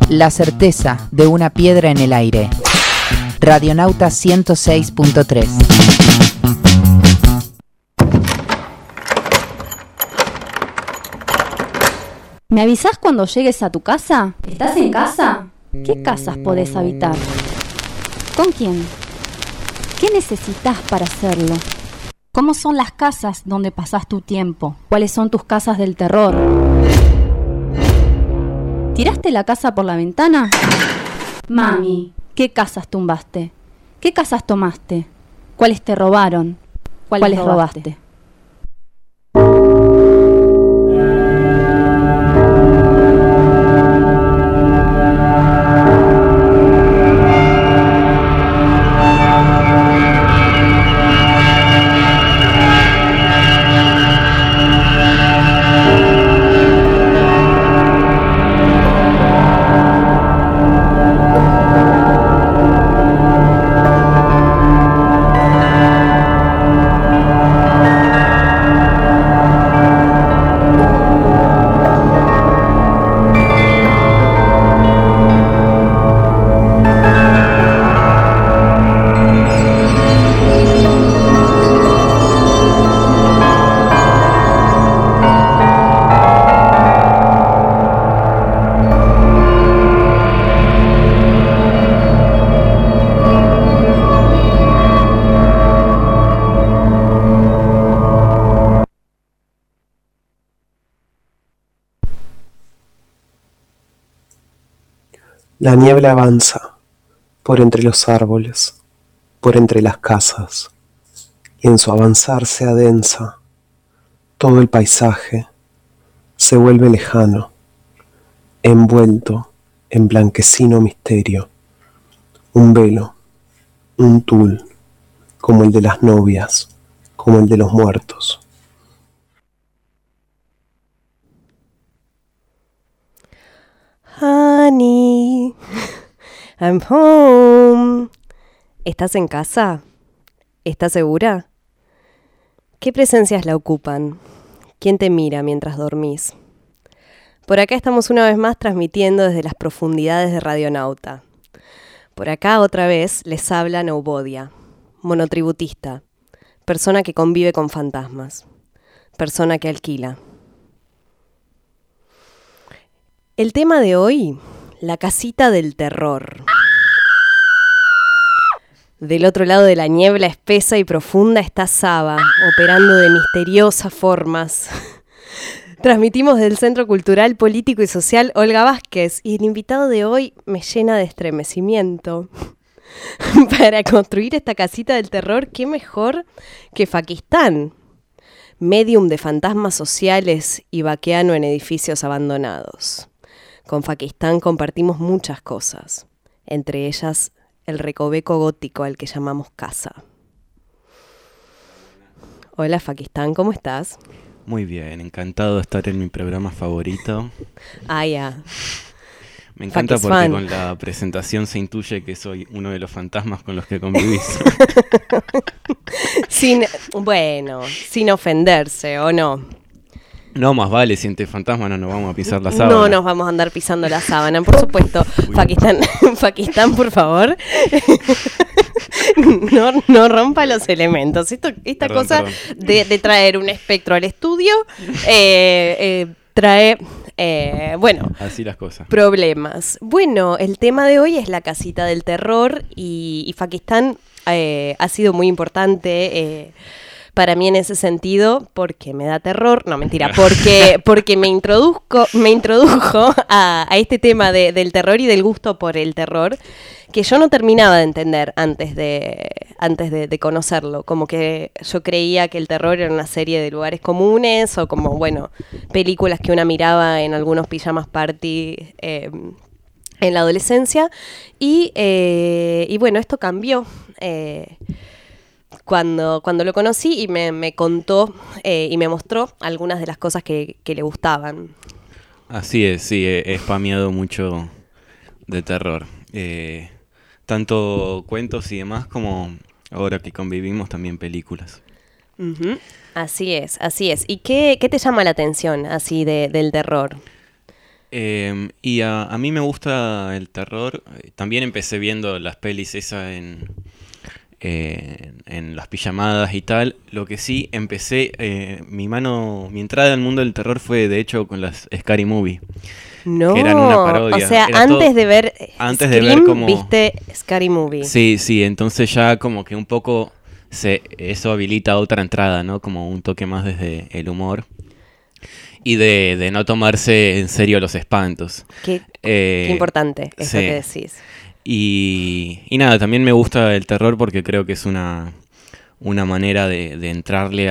La certeza de una piedra en el aire. Radionauta 106.3. ¿Me avisás cuando llegues a tu casa? ¿Estás en casa? ¿Qué casas podés habitar? ¿Con quién? ¿Qué necesitas para hacerlo? ¿Cómo son las casas donde pasás tu tiempo? ¿Cuáles son tus casas del terror? ¿Tiraste la casa por la ventana? Mami, ¿qué casas tumbaste? ¿Qué casas tomaste? ¿Cuáles te robaron? ¿Cuáles robaste? La niebla avanza por entre los árboles, por entre las casas, y en su avanzar se adensa. Todo el paisaje se vuelve lejano, envuelto en blanquecino misterio. Un velo, un tul, como el de las novias, como el de los muertos. Honey, I'm home. ¿Estás en casa? ¿Estás segura? ¿Qué presencias la ocupan? ¿Quién te mira mientras dormís? Por acá estamos una vez más transmitiendo desde las profundidades de Radionauta. Por acá otra vez les habla Naubodia, monotributista, persona que convive con fantasmas, persona que alquila. El tema de hoy, la casita del terror. Del otro lado de la niebla espesa y profunda está Saba, operando de misteriosas formas. Transmitimos del Centro Cultural, Político y Social Olga Vázquez y el invitado de hoy me llena de estremecimiento. Para construir esta casita del terror, ¿qué mejor que Fakistán? Medium de fantasmas sociales y vaqueano en edificios abandonados. Con Fakistán compartimos muchas cosas, entre ellas el recoveco gótico al que llamamos casa. Hola Fakistán, ¿cómo estás? Muy bien, encantado de estar en mi programa favorito. Ah, ya. Me encanta porque Fakisfan. con la presentación se intuye que soy uno de los fantasmas con los que convivís. sin ofenderse, ¿o no? No, más vale, si entre fantasmas no nos vamos a pisar la sábana. No nos vamos a andar pisando la sábana, por supuesto. Fakistán, por favor. No rompa los elementos. Esta Perdón, cosa perdón. De traer un espectro al estudio trae, Así las cosas. problemas. Bueno, el tema de hoy es la casita del terror y Fakistán ha sido muy importante para mí en ese sentido, porque me da terror, no mentira, porque me introdujo a este tema del terror y del gusto por el terror, que yo no terminaba de entender antes de conocerlo, como que yo creía que el terror era una serie de lugares comunes o como, bueno, películas que una miraba en algunos pijamas party en la adolescencia y bueno, esto cambió. Cuando lo conocí y me contó y me mostró algunas de las cosas que le gustaban. Así es, sí, he spameado mucho de terror. Tanto cuentos y demás como ahora que convivimos también películas. Uh-huh. Así es. ¿Y qué te llama la atención así del terror? Y a mí me gusta el terror. También empecé viendo las pelis esas en las pijamadas y tal. Lo que sí, mi entrada al mundo del terror fue de hecho con las Scary Movie. No, que eran una parodia. o sea, Era antes todo- de ver antes Scream, de ver como... viste Scary Movie. Sí, entonces ya como que un poco eso habilita otra entrada, ¿no? Como un toque más desde el humor y de no tomarse en serio los espantos. Qué importante eso sí. que decís. Y nada, también me gusta el terror porque creo que es una manera de entrarle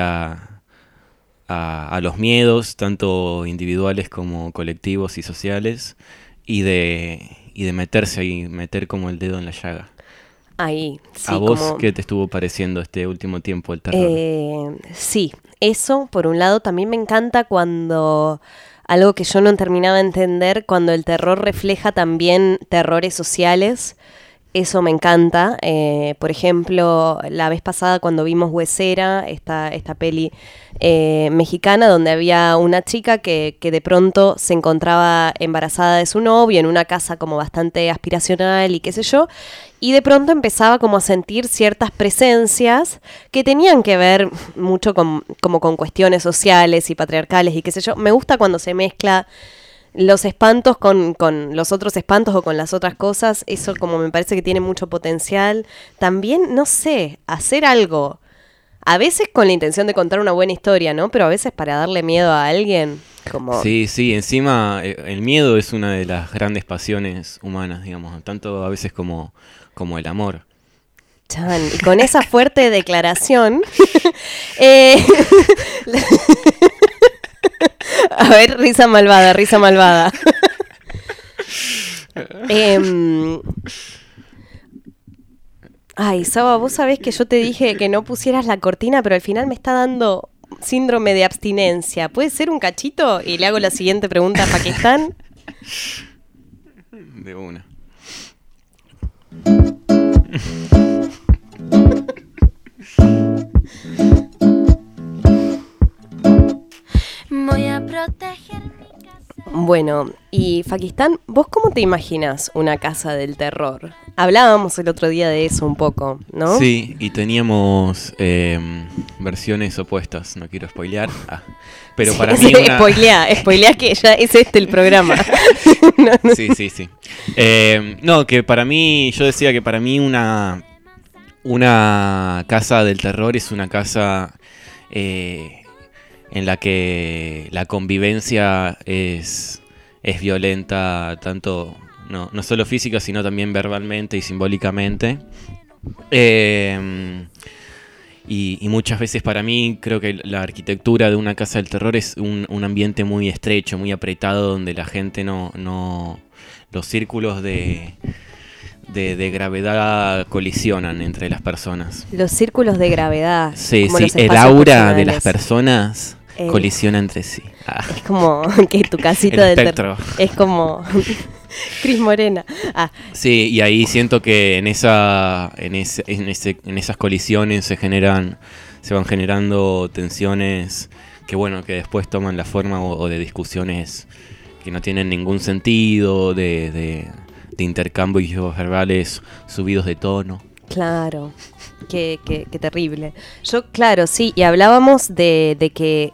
a los miedos, tanto individuales como colectivos y sociales, y de meterse ahí, meter como el dedo en la llaga. Ahí, sí. ¿A vos como, qué te estuvo pareciendo este último tiempo el terror? Sí, eso por un lado también me encanta cuando algo que yo no terminaba de entender, cuando el terror refleja también terrores sociales. Eso me encanta. Por ejemplo, la vez pasada cuando vimos Huesera, esta peli mexicana, donde había una chica que de pronto se encontraba embarazada de su novio en una casa como bastante aspiracional y qué sé yo, y de pronto empezaba como a sentir ciertas presencias que tenían que ver mucho como con cuestiones sociales y patriarcales y qué sé yo. Me gusta cuando se mezcla los espantos con los otros espantos o con las otras cosas. Eso como me parece que tiene mucho potencial. También, no sé, hacer algo, a veces con la intención de contar una buena historia, ¿no? Pero a veces para darle miedo a alguien, como... Sí, encima el miedo es una de las grandes pasiones humanas, digamos, tanto a veces como el amor. Chan, y con esa fuerte declaración... A ver, risa malvada. Ay, Saba, vos sabés que yo te dije que no pusieras la cortina, pero al final me está dando síndrome de abstinencia. ¿Puede ser un cachito? Y le hago la siguiente pregunta a Pakistán. De una. Voy a proteger mi casa. Bueno, y Pakistán, ¿vos cómo te imaginas una casa del terror? Hablábamos el otro día de eso un poco, ¿no? Sí, y teníamos versiones opuestas, no quiero spoilear. Pero Sí, para sí, mí una... spoilea que ya es el programa. No. Sí. No, que para mí, yo decía que para mí una casa del terror es una casa en la que la convivencia es violenta, tanto no solo física, sino también verbalmente y simbólicamente. Y muchas veces para mí creo que la arquitectura de una casa del terror es un ambiente muy estrecho, muy apretado, donde la gente los círculos de gravedad colisionan entre las personas. Los círculos de gravedad. Sí, como los el espacios aura de personales. las personas colisiona entre sí. Es como que tu casita El del espectro. terror es como Cris Morena. Sí, y ahí siento que en esas colisiones se van generando tensiones que después toman la forma o de discusiones que no tienen ningún sentido, de intercambios verbales subidos de tono. Claro, qué terrible. Yo, claro, sí, y hablábamos de que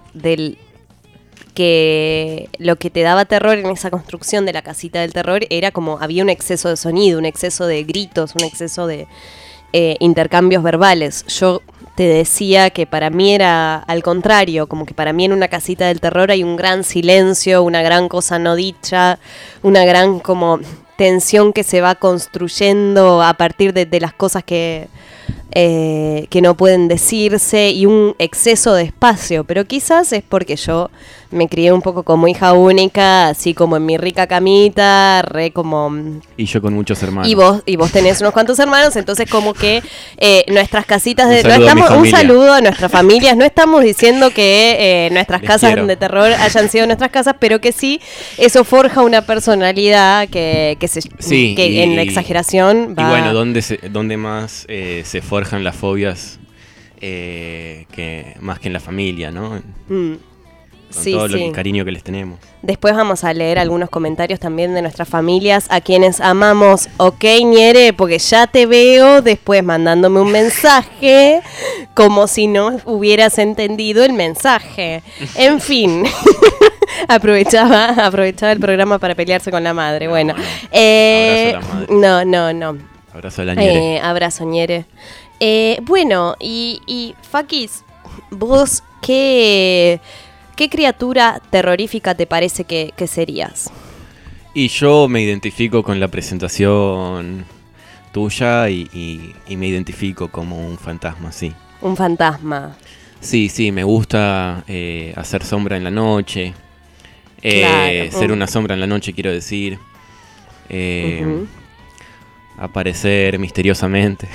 lo que te daba terror en esa construcción de la casita del terror era como había un exceso de sonido, un exceso de gritos, un exceso de intercambios verbales. Yo te decía que para mí era al contrario, como que para mí en una casita del terror hay un gran silencio, una gran cosa no dicha, una gran como tensión que se va construyendo a partir de las cosas que no pueden decirse y un exceso de espacio, pero quizás es porque yo me crié un poco como hija única, así como en mi rica camita, re como... Y yo con muchos hermanos. Y vos tenés unos cuantos hermanos, entonces como que nuestras casitas de... Un saludo a nuestras familias, no estamos diciendo que nuestras Les casas quiero. de terror hayan sido nuestras casas, pero que sí, eso forja una personalidad que en la exageración va... Y bueno, ¿dónde más se forjan las fobias que más que en la familia, ¿no? Sí, todo sí. el cariño que les tenemos. Después vamos a leer algunos comentarios también de nuestras familias a quienes amamos. Ok, Ñere, porque ya te veo después mandándome un mensaje como si no hubieras entendido el mensaje. En fin, aprovechaba el programa para pelearse con la madre. Bueno, abrazo a la madre. No. Abrazo a la Ñere. Abrazo, Ñere. Bueno, y Fakis, vos, ¿qué criatura terrorífica te parece que serías? Y yo me identifico con la presentación tuya y me identifico como un fantasma, sí. Un fantasma. Sí, me gusta hacer sombra en la noche. Claro. Ser una sombra en la noche, quiero decir. Ujú. Aparecer misteriosamente.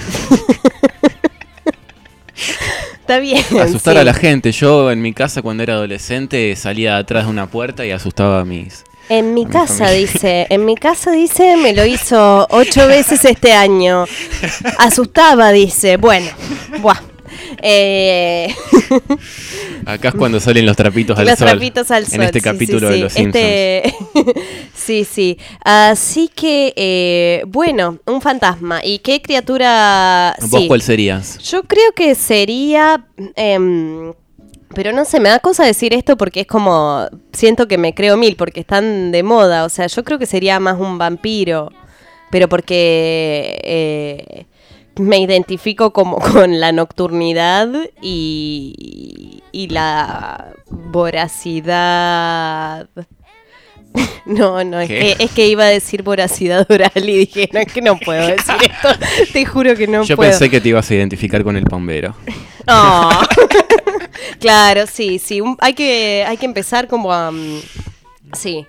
Está bien. Asustar sí. a la gente. Yo en mi casa cuando era adolescente salía atrás de una puerta y asustaba a mis... En mi a mi casa familia. dice, me lo hizo 8 veces este año. Asustaba, dice. Bueno, buah. Acá es cuando salen los trapitos al Los sol. trapitos al sol. En este sí, capítulo sí, de Los Simpsons. Sí. Así que, bueno, un fantasma. ¿Y qué criatura? ¿Vos Sí. cuál serías? Yo creo que sería... pero no sé, me da cosa decir esto porque es como... Siento que me creo mil porque están de moda. O sea, yo creo que sería más un vampiro. Pero porque... me identifico como con la nocturnidad y la voracidad. No, es que iba a decir voracidad oral y dije, no, es que no puedo decir esto. Te juro que no Yo puedo. pensé que te ibas a identificar con el bombero. Oh. Claro, sí. Hay que empezar como a... sí,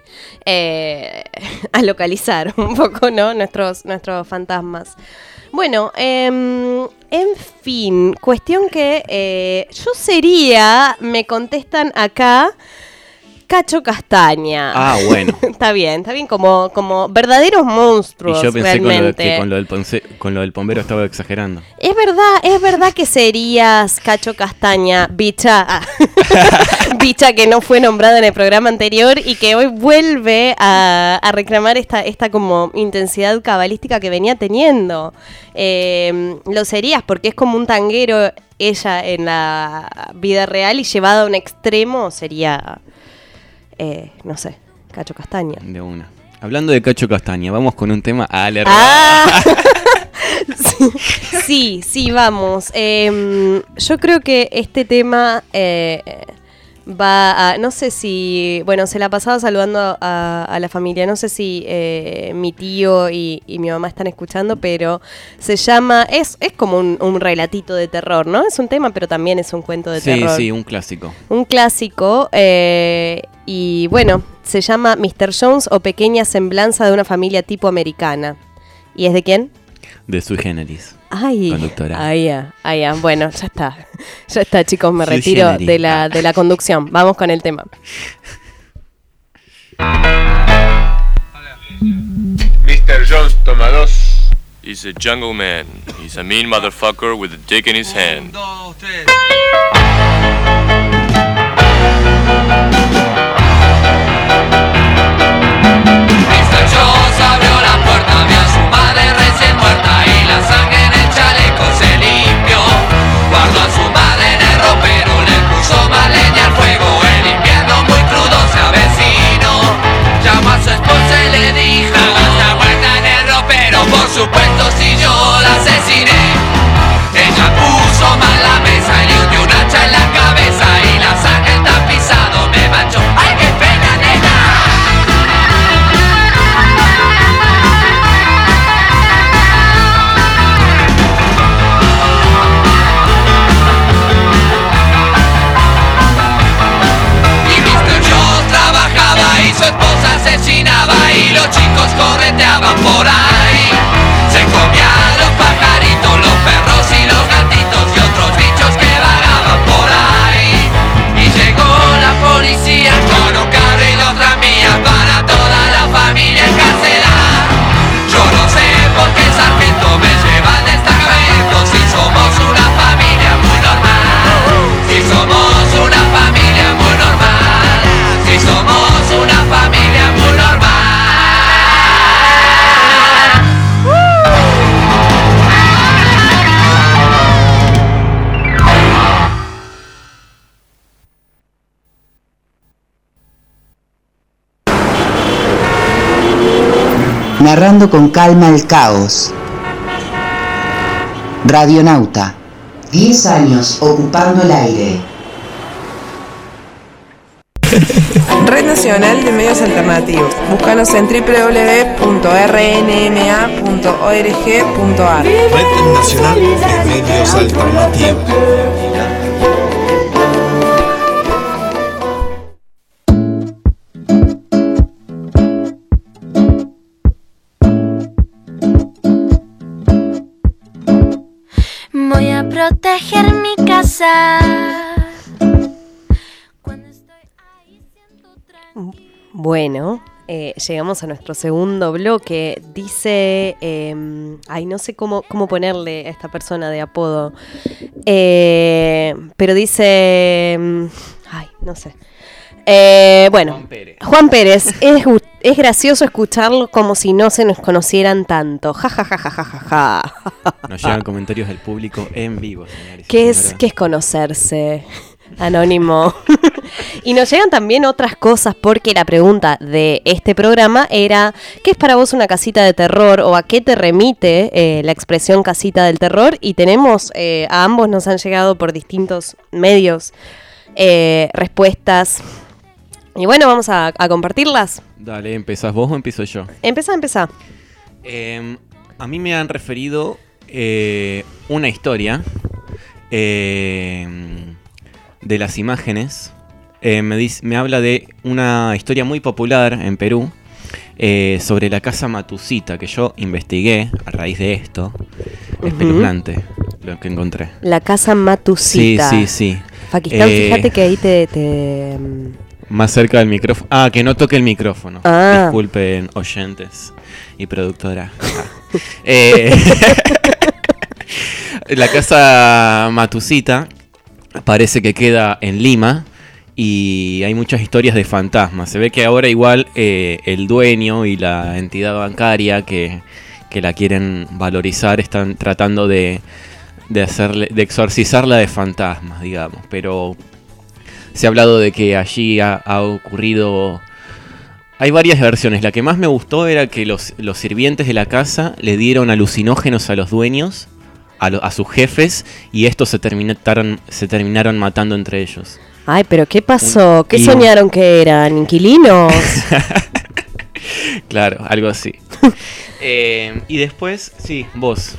a localizar un poco, ¿no? Nuestros fantasmas. Bueno, en fin, cuestión que yo sería, me contestan acá, Cacho Castaña. Ah, bueno. Está bien, como verdaderos monstruos. Y yo pensé realmente. que con lo del bombero estaba exagerando. Es verdad que serías Cacho Castaña, bicha. Bicha que no fue nombrada en el programa anterior y que hoy vuelve a reclamar esta como intensidad cabalística que venía teniendo. Lo serías porque es como un tanguero ella en la vida real y llevada a un extremo sería, no sé, Cacho Castaña. De una. Hablando de Cacho Castaña, vamos con un tema alerta. Ah. Sí, vamos. Yo creo que este tema va a... No sé si... Bueno, se la pasaba saludando a la familia. No sé si mi tío y mi mamá están escuchando, pero se llama... Es como un relatito de terror, ¿no? Es un tema, pero también es un cuento de terror. Sí, un clásico. Un clásico. Y bueno, se llama Mr. Jones o Pequeña Semblanza de una familia tipo americana. ¿Y es de quién? De Sui Generis. Ay, Conductora. ya. Bueno, ya está, chicos, me Sui retiro generis. de la conducción. Vamos con el tema. Mr. Jones, toma 2. He's a jungle man. He's a mean motherfucker with a dick in his hand. Mr. Jones abrió la puerta, vio a su madre recién muerta y la sangre en el chaleco se limpió. Guardó a su madre en el ropero, le puso más leña al fuego. El invierno muy crudo se avecinó. Llamó a su esposa y le dijo: "Haga esta muerta en el ropero, por supuesto si yo la asesiné". Ella puso mal la mesa y le hundió un hacha en la cabeza y la sangre el tapizado me manchó. ¡Ay, qué pena, nena! Y Mr. Jones trabajaba y su esposa asesinaba y los chicos correteaban por ahí. Se comía los pajaritos, los perros y los gatitos y otros bichos que vagaban por ahí. Y llegó la policía con un carro y dos ramillas para toda la familia encarcelar. Yo no sé por qué sargento me lleva al destacamento si somos una familia muy normal. Si somos una familia muy normal. narrando con calma el caos. Radionauta, 10 años ocupando el aire. Red Nacional de Medios Alternativos. Búscanos en www.rnma.org.ar. Red Nacional de Medios Alternativos. Voy a proteger mi casa. Bueno, llegamos a nuestro segundo bloque. Dice, no sé cómo ponerle a esta persona de apodo, pero dice, no sé. Bueno, Juan Pérez, es gracioso escucharlo como si no se nos conocieran tanto. Ja, ja, ja, ja, ja, ja, ja. Nos llegan comentarios del público en vivo, señores. ¿Qué es conocerse? Anónimo. Y nos llegan también otras cosas, porque la pregunta de este programa era: ¿qué es para vos una casita de terror? ¿O a qué te remite la expresión casita del terror? Y tenemos, a ambos nos han llegado por distintos medios respuestas. Y bueno, vamos a compartirlas. Dale, ¿empezás vos o empiezo yo? Empezá. A mí me han referido una historia de las imágenes. Me habla de una historia muy popular en Perú sobre la casa Matusita, que yo investigué a raíz de esto. Espeluznante lo que encontré. La casa Matusita. Sí. Pakistán, fíjate que ahí te... Más cerca del micrófono. Que no toque el micrófono. Disculpen, oyentes y productora. La casa Matusita parece que queda en Lima y hay muchas historias de fantasmas. Se ve que ahora igual el dueño y la entidad bancaria que la quieren valorizar están tratando de exorcizarla de fantasmas, digamos. Pero se ha hablado de que allí ha ocurrido... Hay varias versiones. La que más me gustó era que los sirvientes de la casa le dieron alucinógenos a los dueños, a sus jefes, y estos se terminaron matando entre ellos. Ay, pero ¿qué pasó? ¿Qué soñaron que eran? ¿Inquilinos? Claro, algo así. Y después, sí, vos.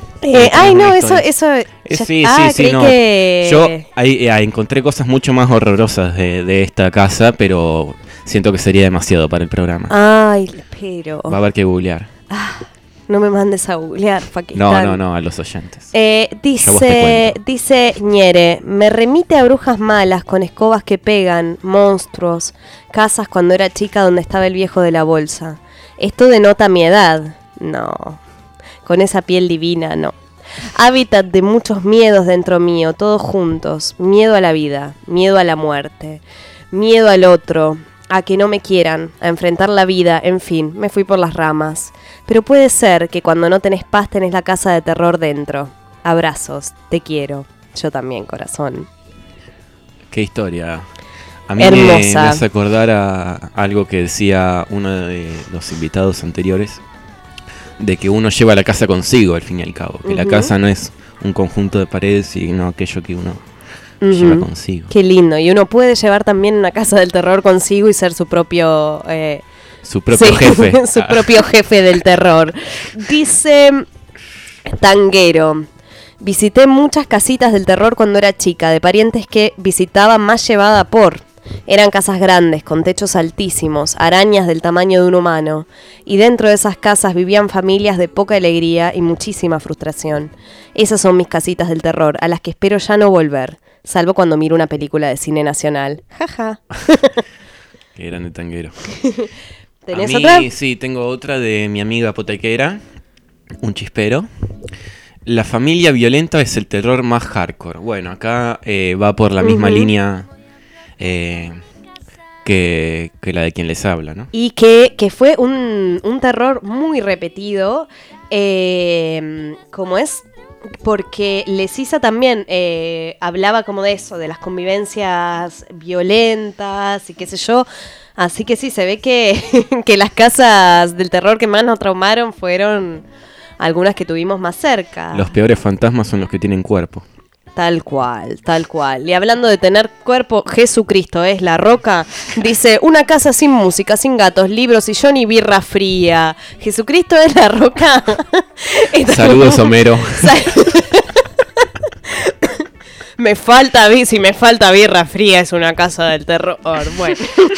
Sí, no. Que... Yo ahí encontré cosas mucho más horrorosas de esta casa, pero siento que sería demasiado para el programa. Ay, pero... Va a haber que googlear. No me mandes a googlear, Pakistán. No, a los oyentes. Dice Ñere, me remite a brujas malas con escobas que pegan, monstruos, casas cuando era chica donde estaba el viejo de la bolsa. Esto denota mi edad. No, con esa piel divina, no. Hábitat de muchos miedos dentro mío, todos juntos. Miedo a la vida, miedo a la muerte, miedo al otro, a que no me quieran, a enfrentar la vida, en fin, me fui por las ramas. Pero puede ser que cuando no tenés paz tenés la casa de terror dentro. Abrazos, te quiero. Yo también, corazón. Qué historia. A mí hermosa. Me hace acordar a algo que decía uno de los invitados anteriores, de que uno lleva la casa consigo, al fin y al cabo. Que la casa no es un conjunto de paredes, sino aquello que uno lleva consigo. Qué lindo. Y uno puede llevar también una casa del terror consigo y ser su propio... jefe. Su propio jefe del terror. Dice Tanguero: visité muchas casitas del terror cuando era chica, de parientes que visitaba más llevada por... Eran casas grandes, con techos altísimos, arañas del tamaño de un humano. Y dentro de esas casas vivían familias de poca alegría y muchísima frustración. Esas son mis casitas del terror, a las que espero ya no volver, salvo cuando miro una película de cine nacional. Jaja. Qué grande Tanguero. ¿Tenés otra? Sí, tengo otra de mi amiga apotequera, un chispero. La familia violenta es el terror más hardcore. Bueno, acá va por la misma línea que la de quien les habla, ¿no? Y que fue un terror muy repetido, como es, porque Lesisa también hablaba como de eso, de las convivencias violentas y qué sé yo. Así que sí, se ve que, que las casas del terror que más nos traumaron fueron algunas que tuvimos más cerca. Los peores fantasmas son los que tienen cuerpo. Tal cual, tal cual. Y hablando de tener cuerpo, Jesucristo es la roca. Dice, una casa sin música, sin gatos, libros, sillón y birra fría. Jesucristo es la roca. Saludos, Homero. Si me falta birra fría, es una casa del terror. Bueno.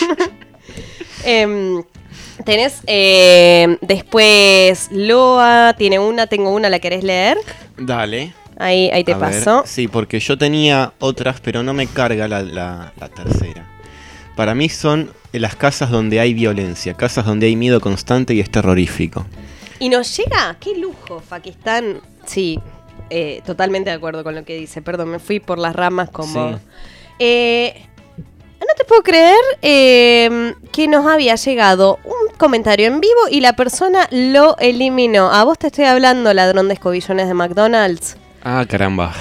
Tenés después Loa, tengo una, ¿la querés leer? Dale. Ahí te paso. Sí, porque yo tenía otras, pero no me carga la tercera. Para mí son las casas donde hay violencia, casas donde hay miedo constante y es terrorífico. Y nos llega, qué lujo, Fakistán. Sí, totalmente de acuerdo con lo que dice. Perdón, me fui por las ramas como... Sí. No te puedo creer que nos había llegado un comentario en vivo y la persona lo eliminó. A vos te estoy hablando, ladrón de escobillones de McDonald's. Ah, caramba.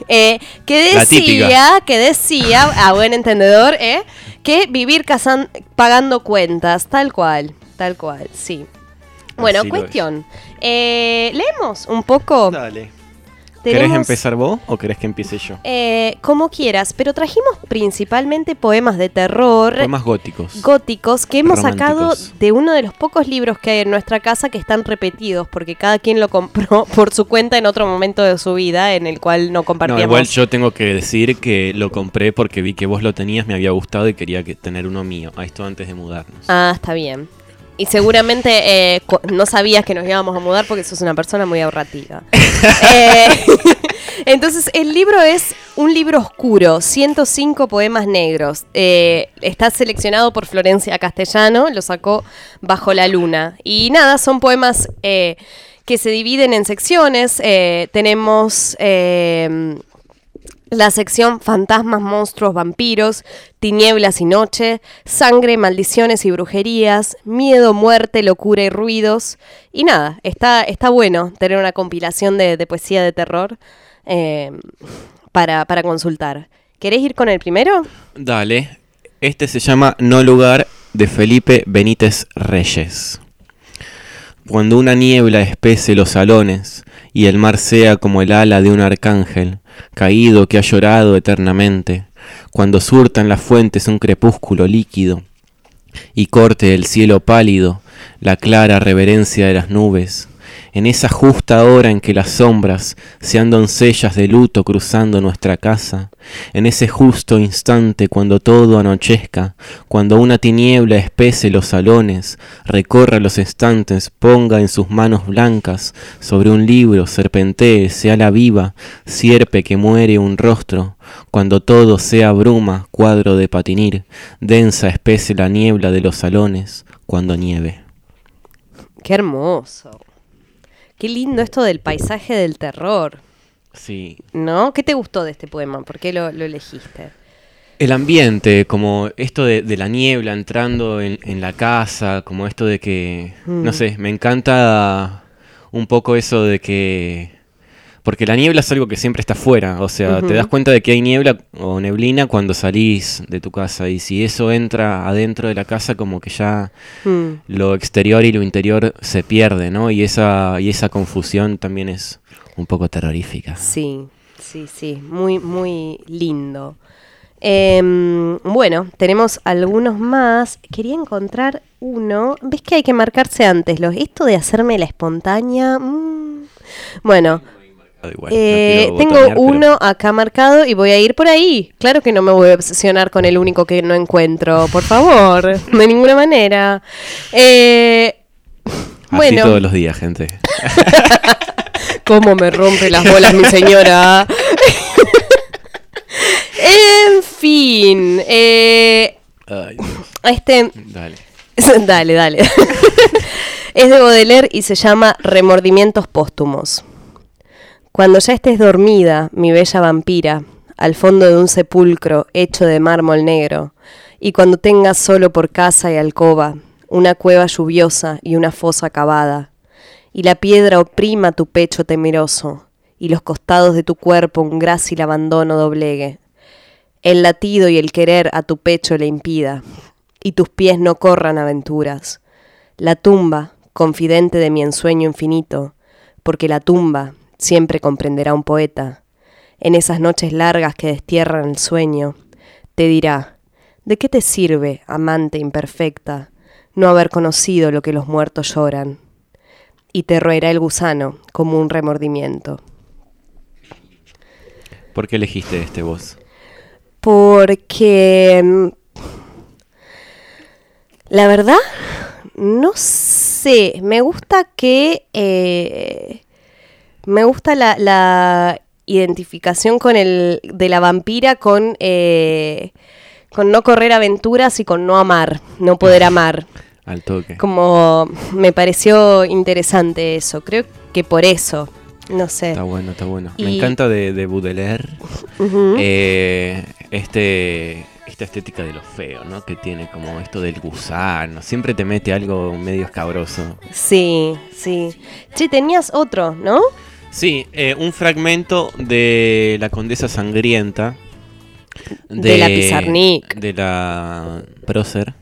Que decía, a buen entendedor, que vivir pagando cuentas, tal cual, sí. Bueno, así cuestión. ¿Leemos un poco? Dale. ¿Querés empezar vos o querés que empiece yo? Como quieras, pero trajimos principalmente poemas de terror. Poemas góticos. Góticos que hemos sacado de uno de los pocos libros que hay en nuestra casa que están repetidos, porque cada quien lo compró por su cuenta en otro momento de su vida, en el cual no compartíamos. No, igual yo tengo que decir que lo compré porque vi que vos lo tenías, me había gustado y quería tener uno mío. A esto antes de mudarnos. Ah, está bien. Y seguramente no sabías que nos íbamos a mudar porque sos una persona muy ahorrativa. Entonces, el libro es un libro oscuro, 105 poemas negros. Está seleccionado por Florencia Castellano, lo sacó Bajo la Luna. Y nada, son poemas que se dividen en secciones. Tenemos... la sección Fantasmas, Monstruos, Vampiros, Tinieblas y Noche, Sangre, Maldiciones y Brujerías, Miedo, Muerte, Locura y Ruidos. Y nada, está bueno tener una compilación de poesía de terror para consultar. ¿Querés ir con el primero? Dale. Este se llama No Lugar, de Felipe Benítez Reyes. Cuando una niebla espese los salones y el mar sea como el ala de un arcángel caído que ha llorado eternamente, cuando surtan las fuentes un crepúsculo líquido y corte el cielo pálido la clara reverencia de las nubes, en esa justa hora en que las sombras sean doncellas de luto cruzando nuestra casa, en ese justo instante cuando todo anochezca, cuando una tiniebla espese los salones, recorra los estantes, ponga en sus manos blancas sobre un libro, serpentee, sea la viva, sierpe que muere un rostro, cuando todo sea bruma, cuadro de patinir, densa espese la niebla de los salones, cuando nieve. ¡Qué hermoso! Qué lindo esto del paisaje del terror. Sí. ¿No? ¿Qué te gustó de este poema? ¿Por qué lo elegiste? El ambiente, como esto de la niebla entrando en la casa, como esto de que, no sé, me encanta un poco eso de que... Porque la niebla es algo que siempre está afuera, o sea, te das cuenta de que hay niebla o neblina cuando salís de tu casa, y si eso entra adentro de la casa, como que ya lo exterior y lo interior se pierde, ¿no? Y esa confusión también es un poco terrorífica. Sí, muy, muy lindo. Bueno, tenemos algunos más. Quería encontrar uno. ¿Ves que hay que marcarse antes? Esto de hacerme la espontánea... Bueno... tengo uno acá marcado y voy a ir por ahí. Claro que no me voy a obsesionar con el único que no encuentro, por favor, de ninguna manera. Así bueno, todos los días, gente. ¿Cómo me rompe las bolas mi señora? En fin, Ay, Dale. Es de Baudelaire y se llama Remordimientos póstumos. Cuando ya estés dormida, mi bella vampira, al fondo de un sepulcro hecho de mármol negro, y cuando tengas solo por casa y alcoba una cueva lluviosa y una fosa cavada, y la piedra oprima tu pecho temeroso, y los costados de tu cuerpo un grácil abandono doblegue, el latido y el querer a tu pecho le impida, y tus pies no corran aventuras. La tumba, confidente de mi ensueño infinito, porque la tumba siempre comprenderá un poeta. En esas noches largas que destierran el sueño, te dirá, ¿de qué te sirve, amante imperfecta, no haber conocido lo que los muertos lloran? Y te roerá el gusano como un remordimiento. ¿Por qué elegiste este vos? Porque la verdad, no sé, me gusta la identificación de la vampira con no correr aventuras y con no amar, no poder amar. Al toque. Como me pareció interesante eso, creo que por eso, no sé. Está bueno. Me encanta de Baudelaire esta estética de lo feo, ¿no? Que tiene como esto del gusano, siempre te mete algo medio escabroso. Sí. Che, tenías otro, ¿no? Sí, un fragmento de La Condesa Sangrienta. De la Pizarnik. De la Prócer.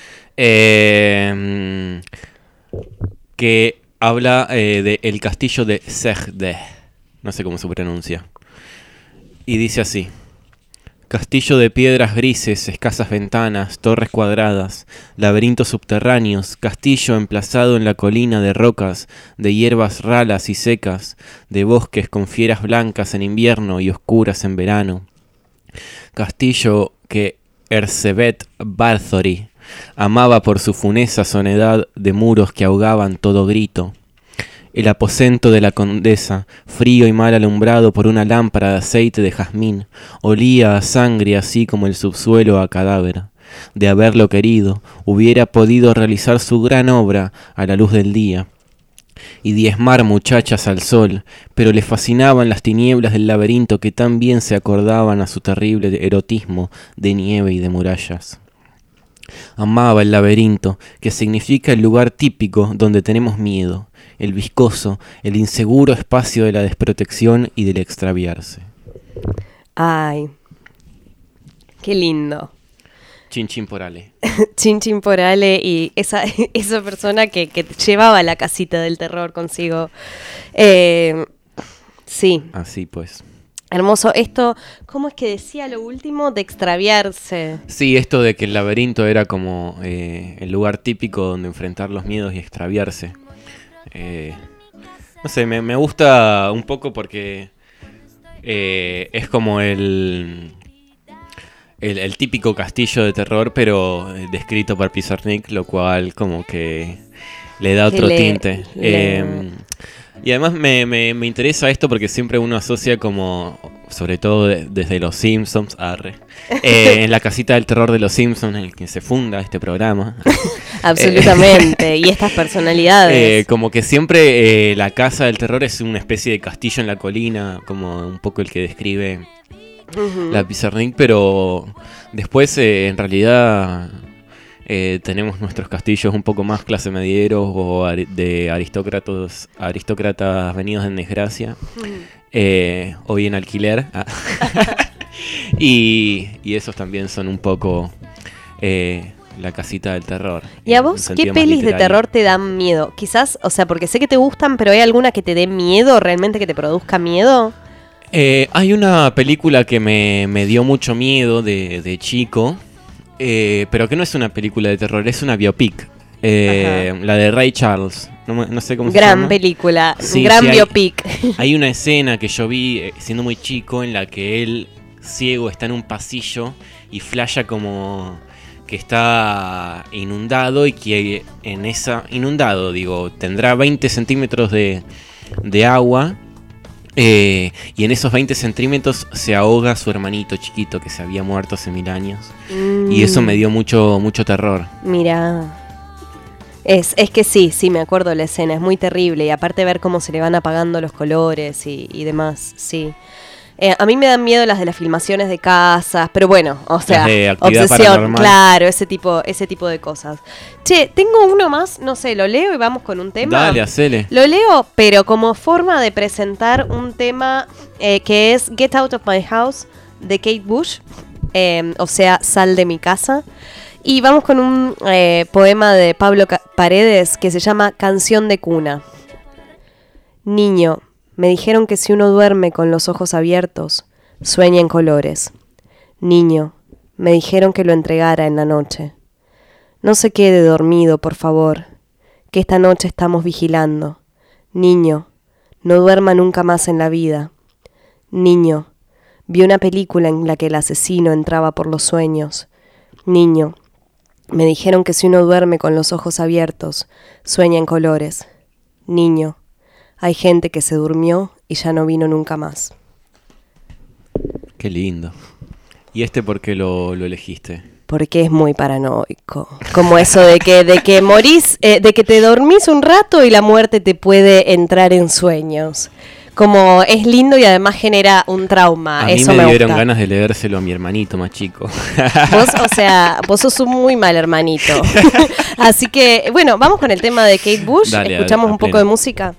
Que habla de el castillo de Segde. No sé cómo se pronuncia. Y dice así: castillo de piedras grises, escasas ventanas, torres cuadradas, laberintos subterráneos, castillo emplazado en la colina de rocas, de hierbas ralas y secas, de bosques con fieras blancas en invierno y oscuras en verano. Castillo que Erzsébet Bathory amaba por su funesta soledad de muros que ahogaban todo grito. El aposento de la condesa, frío y mal alumbrado por una lámpara de aceite de jazmín, olía a sangre así como el subsuelo a cadáver. De haberlo querido, hubiera podido realizar su gran obra a la luz del día y diezmar muchachas al sol, pero le fascinaban las tinieblas del laberinto que tan bien se acordaban a su terrible erotismo de nieve y de murallas. Amaba el laberinto, que significa el lugar típico donde tenemos miedo, el viscoso, el inseguro espacio de la desprotección y del extraviarse. Ay, qué lindo. Chin Chin por Ale. Chin Chin por Ale y esa persona que llevaba la casita del terror consigo. Sí. Así pues. Hermoso. Esto, ¿cómo es que decía lo último? De extraviarse. Sí, esto de que el laberinto era como el lugar típico donde enfrentar los miedos y extraviarse. No sé, me gusta un poco porque es como el típico castillo de terror, pero descrito por Pizarnik, lo cual como que le da otro tinte. Y además me interesa esto porque siempre uno asocia como, sobre todo desde los Simpsons, en la casita del terror de los Simpsons en el que se funda este programa. Absolutamente, y estas personalidades. Como que siempre la casa del terror es una especie de castillo en la colina, como un poco el que describe la Pizarnik, pero después en realidad tenemos nuestros castillos un poco más clase medieros o de aristócratas venidos en desgracia, hoy en alquiler. y esos también son un poco la casita del terror. ¿Y a vos qué pelis de terror te dan miedo? Quizás, o sea, porque sé que te gustan, pero ¿hay alguna que te dé miedo, realmente que te produzca miedo? Hay una película que me dio mucho miedo de chico, pero que no es una película de terror, es una biopic. La de Ray Charles. No sé cómo se llama. Gran película, sí, gran biopic. Hay una escena que yo vi siendo muy chico en la que él, ciego, está en un pasillo y flasha como que está inundado y que tendrá 20 centímetros de agua. Y en esos 20 centímetros se ahoga su hermanito chiquito que se había muerto hace 1000 años. Y eso me dio mucho terror. Mira, es que sí, me acuerdo de la escena, es muy terrible. Y aparte ver cómo se le van apagando los colores y demás, sí. A mí me dan miedo las de las filmaciones de casas, pero bueno, o sea, obsesión, paranormal. Claro, ese tipo de cosas. Che, tengo uno más, no sé, lo leo y vamos con un tema. Dale, hacele. Lo leo, pero como forma de presentar un tema que es Get Out of My House de Kate Bush, o sea, Sal de mi casa. Y vamos con un poema de Pablo Paredes que se llama Canción de cuna. Niño, me dijeron que si uno duerme con los ojos abiertos, sueña en colores. Niño, me dijeron que lo entregara en la noche. No se quede dormido, por favor, que esta noche estamos vigilando. Niño, no duerma nunca más en la vida. Niño, vi una película en la que el asesino entraba por los sueños. Niño, me dijeron que si uno duerme con los ojos abiertos, sueña en colores. Niño, hay gente que se durmió y ya no vino nunca más. Qué lindo. ¿Y por qué lo elegiste? Porque es muy paranoico. Como eso de que morís, de que te dormís un rato y la muerte te puede entrar en sueños. Como es lindo y además genera un trauma. A Eso mí me dieron gusta. ganas de leérselo a mi hermanito más chico. Vos sos un muy mal hermanito. Así que, bueno, vamos con el tema de Kate Bush. Dale, escuchamos un poco de música.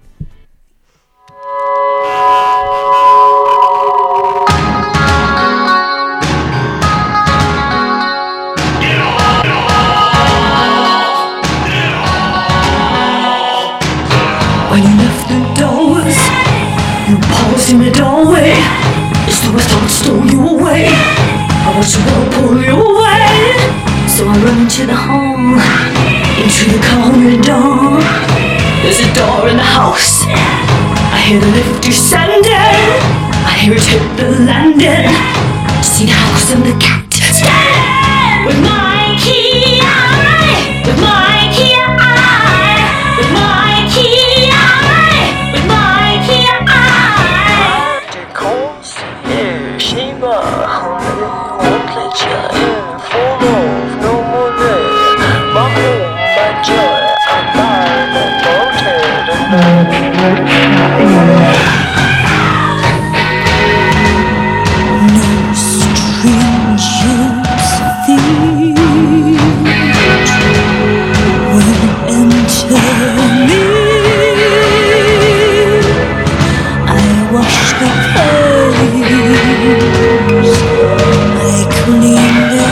When you left the doors, you paused in the doorway. As though I thought stole you away. I watched the world pull you away. So I run into the hall, into the corridor. There's a door in the house. I hear the lift descending. I hear it hit the landing. See the house and the cat stand with my key eye, with my key eye, with my key eye, with my key eye. The concierge, she behind one pleasure in full of no money. My home, my joy, I'm mine and bolted no strangers feet will enter me. I wash the plates, I clean the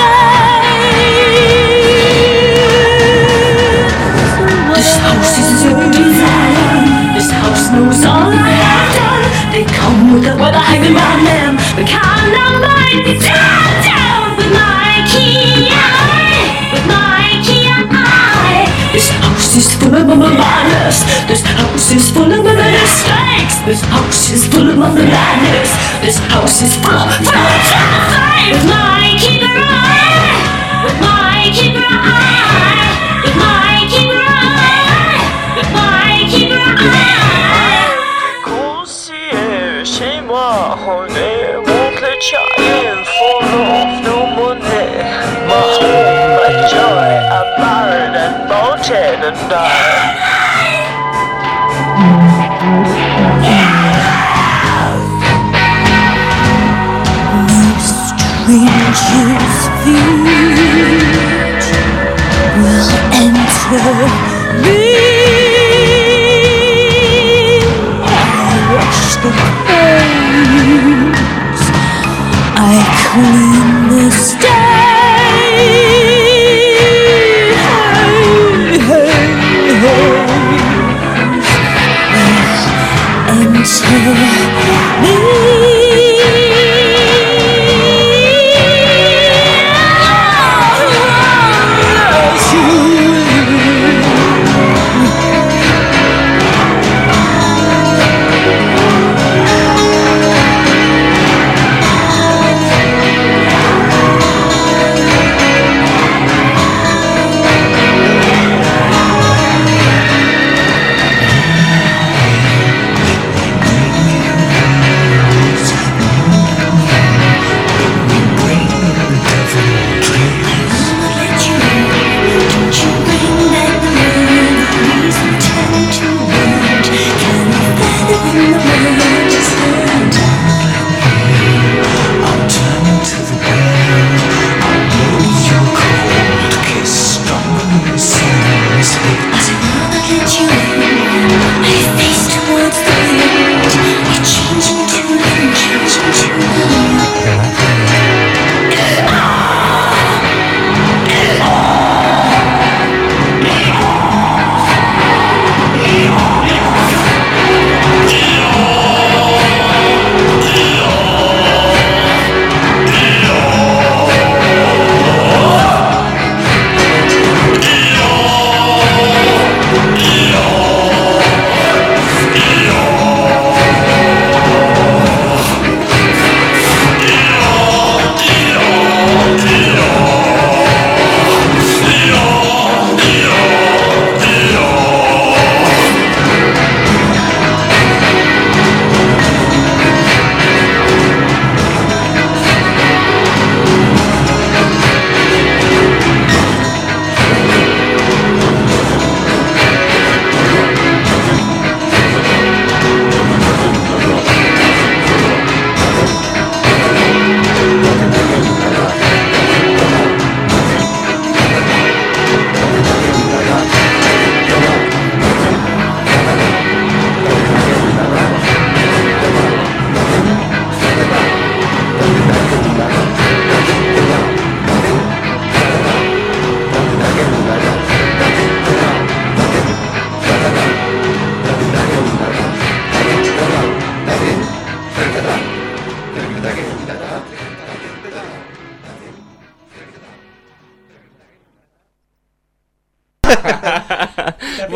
stains. This house is so divine. This house knows all I have done. They come with a hanging round them. The kind of light down with my key eye, with my key eye. This house is full of madness. This house is full of mistakes. This house is full of madness. This house is full of with my keeper eye, with my keeper eye, with my keeper eye, with my keeper eye. Concierge, chez moi, on est won't let you in for love, no money. My home, my joy, I'm married and bolted and died. Strangers' feet will enter me. I wash the plates, I clean the stains. Enter me.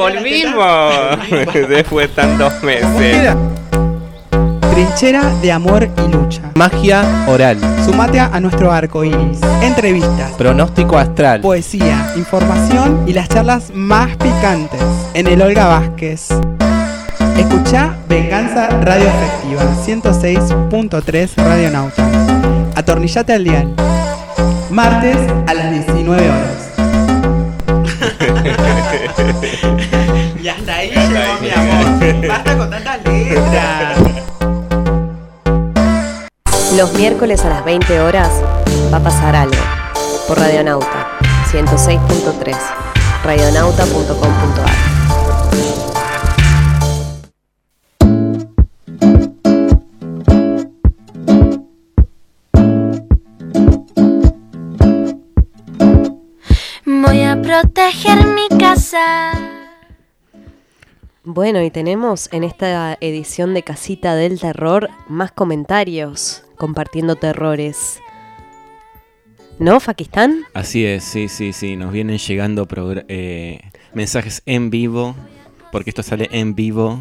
volvimos. Después de tantos meses. Trinchera de amor y lucha. Magia oral. Sumate a nuestro arco iris. Entrevistas. Pronóstico astral. Poesía, información y las charlas más picantes. En el Olga Vázquez. Escuchá Venganza Radio Efectiva 106.3 Radionauta. Atornillate al dial. Martes a las 19 horas. Y hasta ahí llegó mi amor. Basta con tanta letra. Los miércoles a las 20 horas va a pasar algo por Radionauta 106.3 radionauta.com.ar. Voy a proteger mi casa. Bueno, y tenemos en esta edición de Casita del Terror más comentarios compartiendo terrores. ¿No, Fakistán? Así es, sí. Nos vienen llegando mensajes en vivo, porque esto sale en vivo.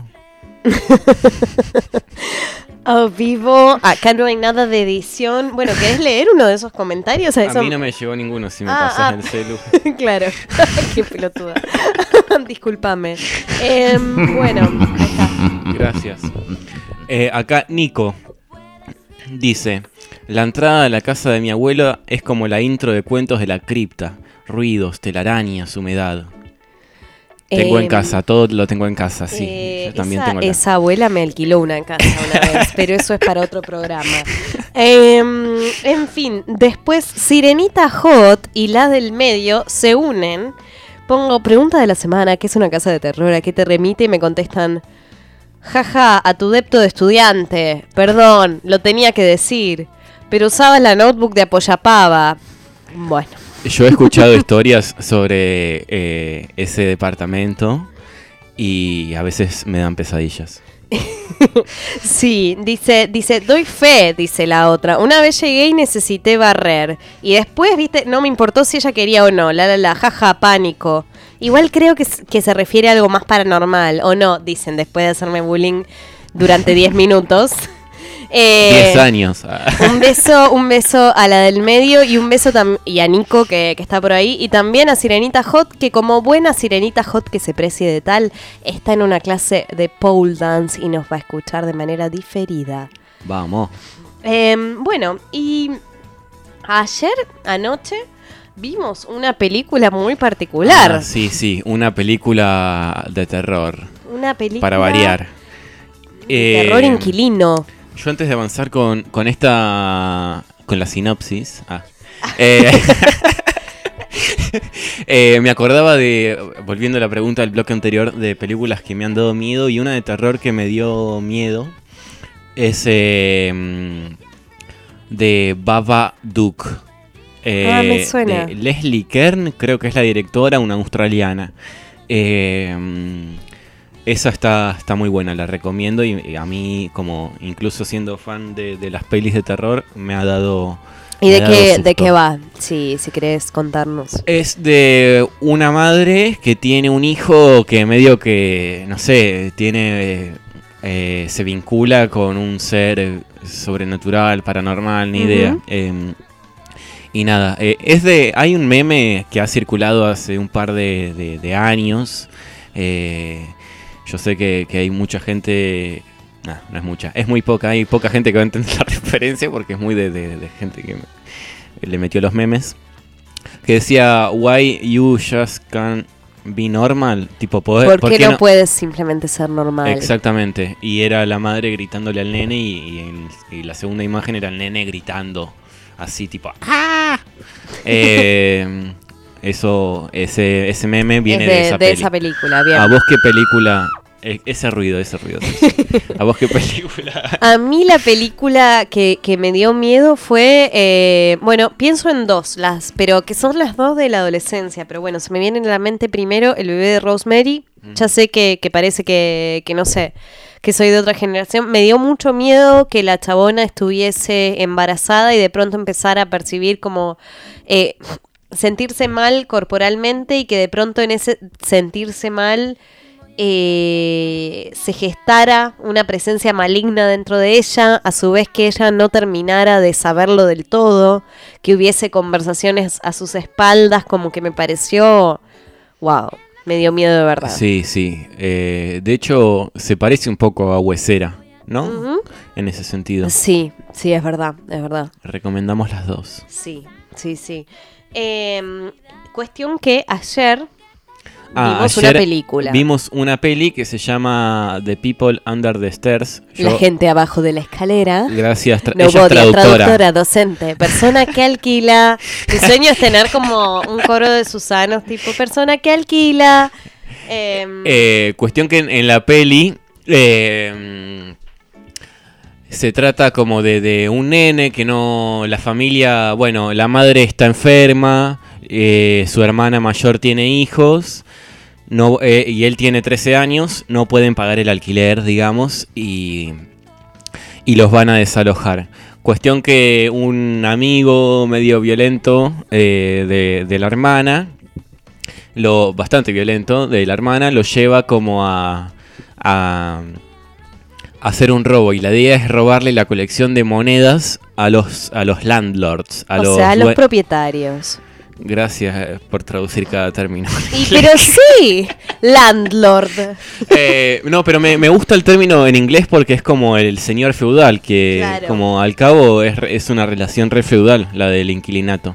A vivo. Acá no hay nada de edición. Bueno, ¿querés leer uno de esos comentarios? A mí no me llegó ninguno, si me pasas el celu. Claro, qué pelotuda. Discúlpame. Bueno, ahí está. Gracias. Acá Nico dice: la entrada a la casa de mi abuela es como la intro de Cuentos de la Cripta. Ruidos, telarañas, humedad. Tengo en casa, todo lo tengo en casa, sí. Yo también tengo esa abuela me alquiló una casa una vez, pero eso es para otro programa. En fin, después Sirenita Hot y la del medio se unen. Pongo pregunta de la semana, ¿qué es una casa de terror? ¿A qué te remite? Y me contestan: jaja, a tu depto de estudiante. Perdón, lo tenía que decir. Pero usabas la notebook de Apoyapava. Bueno. Yo he escuchado historias sobre ese departamento y a veces me dan pesadillas. Sí, dice, doy fe, dice la otra. Una vez llegué y necesité barrer. Y después, viste, no me importó si ella quería o no. Jaja, pánico. Igual creo que se refiere a algo más paranormal. O no, dicen, después de hacerme bullying durante 10 minutos. 10 años. Un beso a la del medio y un beso y a Nico que está por ahí, y también a Sirenita Hot, que como buena Sirenita Hot que se precie de tal, está en una clase de pole dance y nos va a escuchar de manera diferida. Vamos. Bueno, y anoche vimos una película muy particular. Sí, una película de terror. Una película para variar. Terror inquilino. Yo antes de avanzar con la sinopsis, me acordaba volviendo a la pregunta del bloque anterior, de películas que me han dado miedo, y una de terror que me dio miedo es de Babadook. Me suena. De Leslie Kern, creo que es la directora, una australiana. Esa está muy buena, la recomiendo, y a mí, como incluso siendo fan de las pelis de terror, me ha dado... ¿Y de qué va? Si querés contarnos. Es de una madre que tiene un hijo que medio que, no sé, se vincula con un ser sobrenatural, paranormal, ni idea. Y nada, hay un meme que ha circulado hace un par de años. Yo sé que hay mucha gente... No es mucha, es muy poca. Hay poca gente que va a entender la referencia, porque es muy de gente que le metió los memes. Que decía: why you just can't be normal. Tipo, ¿Por qué no puedes simplemente ser normal? Exactamente. Y era la madre gritándole al nene, y la segunda imagen era el nene gritando así, tipo ¡ah! Ese meme viene de esa película. Bien. ¿A vos qué película? Ese ruido. ¿A vos qué película? A mí la película que me dio miedo fue... bueno, pienso en dos, pero que son las dos de la adolescencia. Pero bueno, se me viene a la mente primero El bebé de Rosemary. Ya sé que parece que no sé, que soy de otra generación. Me dio mucho miedo que la chabona estuviese embarazada y de pronto empezara a percibir como... sentirse mal corporalmente y que de pronto en ese sentirse mal se gestara una presencia maligna dentro de ella, a su vez que ella no terminara de saberlo del todo, que hubiese conversaciones a sus espaldas, como que me pareció, wow, me dio miedo de verdad. Sí, sí. De hecho, se parece un poco a Huesera, ¿no? Uh-huh. En ese sentido. Sí, sí, es verdad, es verdad. Recomendamos las dos. Sí, sí, sí. Cuestión que ayer vimos una película. Vimos una peli que se llama The People Under the Stairs. La gente abajo de la escalera. Gracias, ella es traductora, docente, persona que alquila. Mi sueño es tener como un coro de Susanos, tipo persona que alquila. Cuestión que en la peli se trata como de un nene que no... La familia, bueno, la madre está enferma, su hermana mayor tiene hijos, no, y él tiene 13 años, no pueden pagar el alquiler, digamos, y los van a desalojar. Cuestión que un amigo medio violento de la hermana, bastante violento de la hermana, lo lleva como a hacer un robo, y la idea es robarle la colección de monedas a los landlords, a los propietarios. Gracias por traducir cada término. Pero sí, landlord. No, pero me gusta el término en inglés porque es como el señor feudal, que claro, como al cabo es una relación re feudal, la del inquilinato.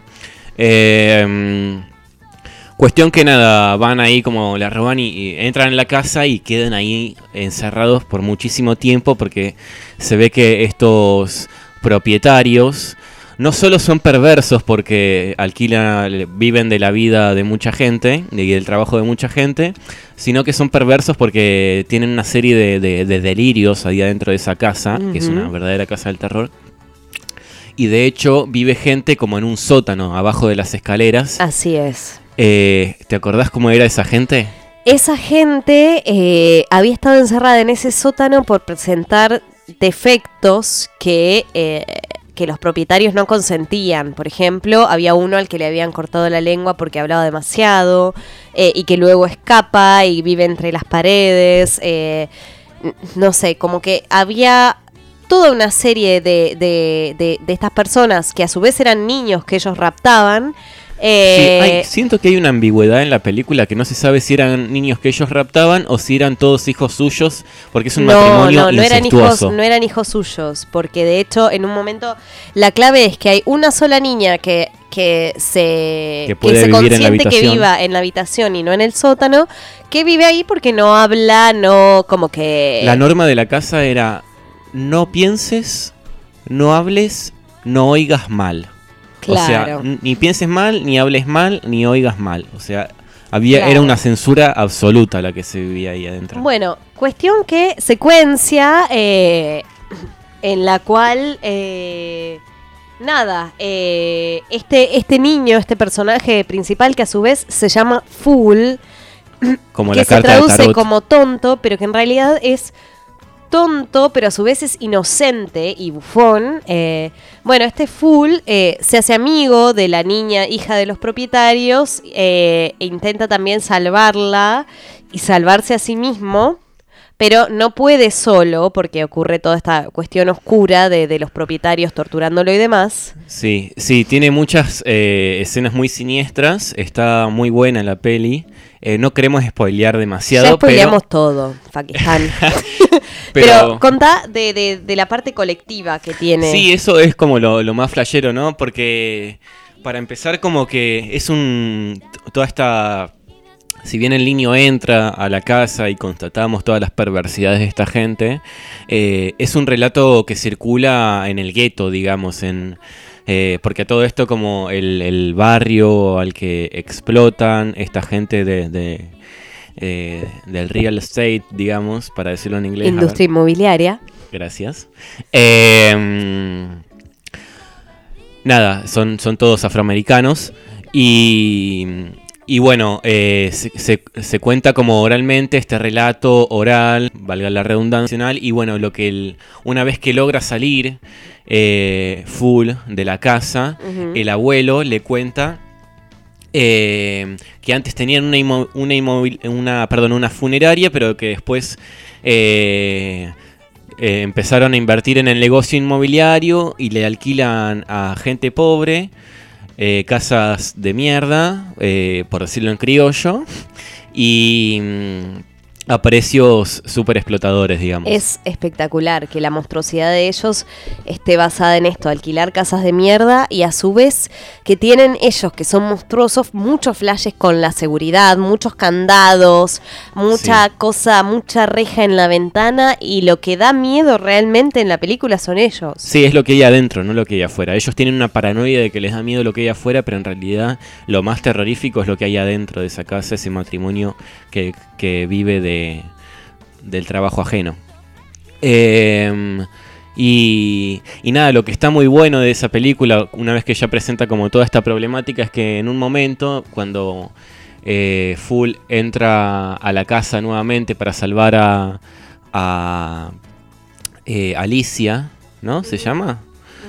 Cuestión que nada, van ahí como la roban y entran en la casa y quedan ahí encerrados por muchísimo tiempo, porque se ve que estos propietarios no solo son perversos porque viven de la vida de mucha gente y del trabajo de mucha gente, sino que son perversos porque tienen una serie de delirios ahí adentro de esa casa, que es una verdadera casa del terror. Y de hecho vive gente como en un sótano abajo de las escaleras. Así es. ¿Te acordás cómo era esa gente? Esa gente había estado encerrada en ese sótano por presentar defectos que los propietarios no consentían. Por ejemplo, había uno al que le habían cortado la lengua porque hablaba demasiado, y que luego escapa y vive entre las paredes. No sé, como que había toda una serie de estas personas que a su vez eran niños que ellos raptaban. Sí, siento que hay una ambigüedad en la película, que no se sabe si eran niños que ellos raptaban o si eran todos hijos suyos, porque es un matrimonio incestuoso. No eran hijos suyos, porque de hecho en un momento la clave es que hay una sola niña que se consiente que viva en la habitación y no en el sótano, que vive ahí porque no habla, no como que... La norma de la casa era: no pienses, no hables, no oigas mal. Claro. O sea, ni pienses mal, ni hables mal, ni oigas mal. O sea, era una censura absoluta la que se vivía ahí adentro. Bueno, cuestión que secuencia en la cual este niño, este personaje principal, que a su vez se llama Fool, como que la se carta traduce de tarot, como tonto, pero que en realidad es tonto, pero a su vez es inocente y bufón. Bueno, este Fool se hace amigo de la niña, hija de los propietarios, e intenta también salvarla y salvarse a sí mismo, pero no puede solo porque ocurre toda esta cuestión oscura de los propietarios torturándolo y demás. Sí, tiene muchas escenas muy siniestras, está muy buena la peli. No queremos spoilear demasiado. Ya spoileamos todo, Fakistán. Pero contá de la parte colectiva que tiene. Sí, eso es como lo más flashero, ¿no? Porque para empezar, como que es toda esta... Si bien el niño entra a la casa y constatamos todas las perversidades de esta gente, es un relato que circula en el gueto, digamos, porque todo esto como el barrio al que explotan esta gente del real estate, digamos, para decirlo en inglés. Industria inmobiliaria. Gracias. Nada, son todos afroamericanos y bueno, se cuenta como oralmente este relato oral, valga la redundancia, y bueno, una vez que logra salir Fool de la casa, el abuelo le cuenta que antes tenían una funeraria, pero que después empezaron a invertir en el negocio inmobiliario y le alquilan a gente pobre casas de mierda, por decirlo en criollo, y a precios súper explotadores, digamos. Es espectacular que la monstruosidad de ellos esté basada en esto, alquilar casas de mierda, y a su vez que tienen ellos, que son monstruosos, muchos flashes con la seguridad, muchos candados, mucha cosa, mucha reja en la ventana, y lo que da miedo realmente en la película son ellos. Sí, es lo que hay adentro, no lo que hay afuera. Ellos tienen una paranoia de que les da miedo lo que hay afuera, pero en realidad lo más terrorífico es lo que hay adentro de esa casa, ese matrimonio que vive del trabajo ajeno. Y nada, lo que está muy bueno de esa película, una vez que ya presenta como toda esta problemática, es que en un momento, cuando Full entra a la casa nuevamente para salvar a Alicia, ¿no? ¿Se llama?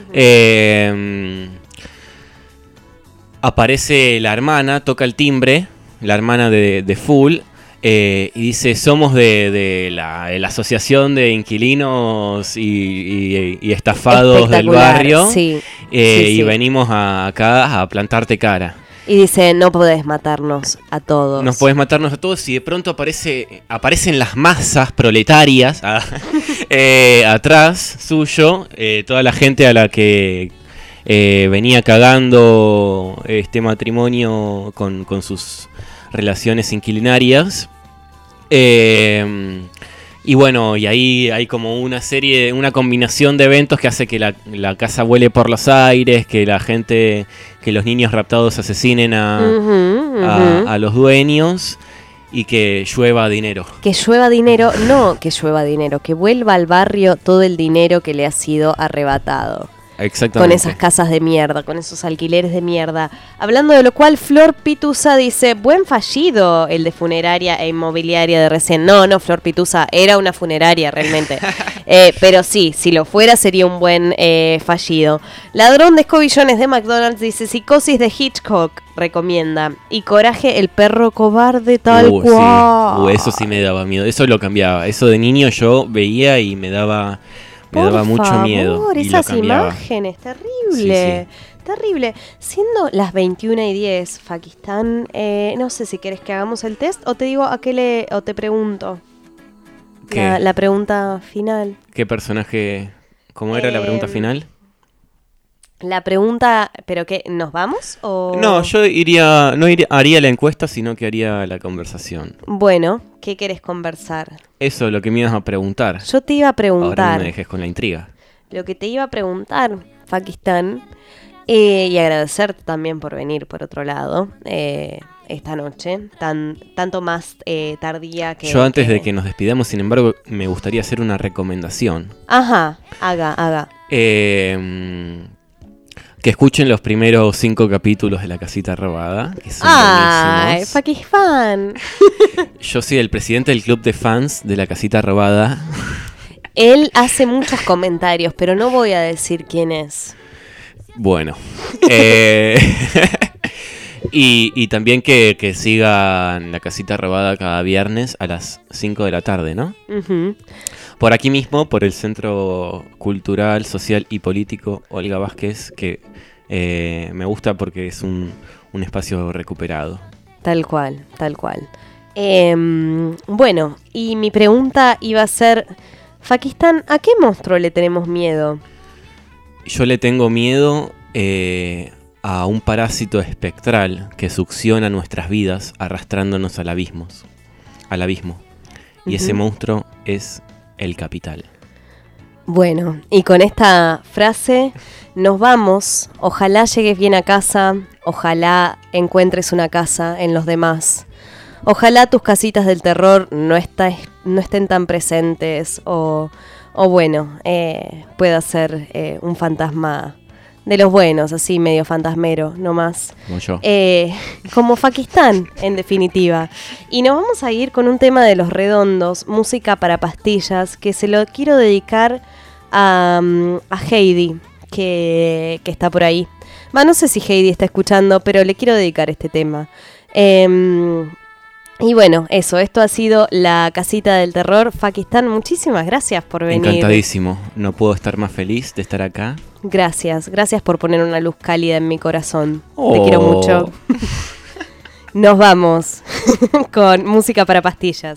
Aparece la hermana, toca el timbre, la hermana de Full, y dice: somos de la asociación de inquilinos y estafados del barrio, sí. Y venimos acá a plantarte cara. Y dice: no podés matarnos a todos. No podés matarnos a todos. Y de pronto aparecen las masas proletarias atrás suyo, toda la gente a la que venía cagando este matrimonio con sus relaciones inquilinarias. Y bueno, y ahí hay como una combinación de eventos que hace que la casa vuele por los aires, que los niños raptados asesinen a los dueños, y que llueva dinero. Que llueva dinero, no que llueva dinero, que vuelva al barrio todo el dinero que le ha sido arrebatado. Exactamente. Con esas casas de mierda, con esos alquileres de mierda. Hablando de lo cual, Flor Pitusa dice: buen fallido el de funeraria e inmobiliaria de recién. No, Flor Pitusa, era una funeraria realmente. Pero sí, si lo fuera sería un buen fallido. Ladrón de escobillones de McDonald's dice: Psicosis de Hitchcock recomienda. Y Coraje, el perro cobarde, tal cual. Sí. Eso sí me daba miedo, eso lo cambiaba. Eso de niño yo veía y me daba mucho miedo. Por esas imágenes, terrible. Sí. Terrible. Siendo las 21:10, Fakistán, no sé si querés que hagamos el test o te digo o te pregunto. La pregunta final. ¿Qué personaje? ¿Cómo era la pregunta final? La pregunta, ¿pero qué? ¿Nos vamos? ¿O? No, yo haría la encuesta, sino que haría la conversación. Bueno, ¿qué querés conversar? Eso es lo que me ibas a preguntar. Yo te iba a preguntar. Ahora no me dejes con la intriga. Lo que te iba a preguntar, Fakistán, y agradecerte también por venir por otro lado, esta noche, tanto más tardía que... Yo antes de que nos despidamos, sin embargo, me gustaría hacer una recomendación. Ajá, haga. Que escuchen los primeros 5 capítulos de La Casita Robada, que son buenísimos. Fakistán. Yo soy el presidente del club de fans de La Casita Robada. Él hace muchos comentarios, pero no voy a decir quién es. Bueno. Y también que sigan La Casita Robada cada viernes a las 5 de la tarde, ¿no? Uh-huh. Por aquí mismo, por el Centro Cultural, Social y Político Olga Vázquez, que me gusta porque es un espacio recuperado. Tal cual. Bueno, y mi pregunta iba a ser: Fakistán, ¿a qué monstruo le tenemos miedo? Yo le tengo miedo a un parásito espectral que succiona nuestras vidas arrastrándonos al abismo. Y ese monstruo es el capital. Bueno, y con esta frase nos vamos. Ojalá llegues bien a casa, ojalá encuentres una casa en los demás. Ojalá tus casitas del terror no estén tan presentes o bueno, pueda ser un fantasma de los buenos, así medio fantasmero, nomás. Como yo. Como Fakistán, en definitiva. Y nos vamos a ir con un tema de Los Redondos, música para pastillas, que se lo quiero dedicar a Heidi, que está por ahí. No sé si Heidi está escuchando, pero le quiero dedicar este tema. Y bueno, esto ha sido La Casita del Terror. Fakistán, muchísimas gracias por venir. Encantadísimo, no puedo estar más feliz de estar acá. Gracias por poner una luz cálida en mi corazón. Te quiero mucho. Nos vamos con música para pastillas.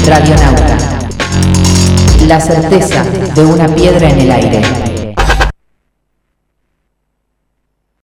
Radionauta. La certeza de una piedra en el aire.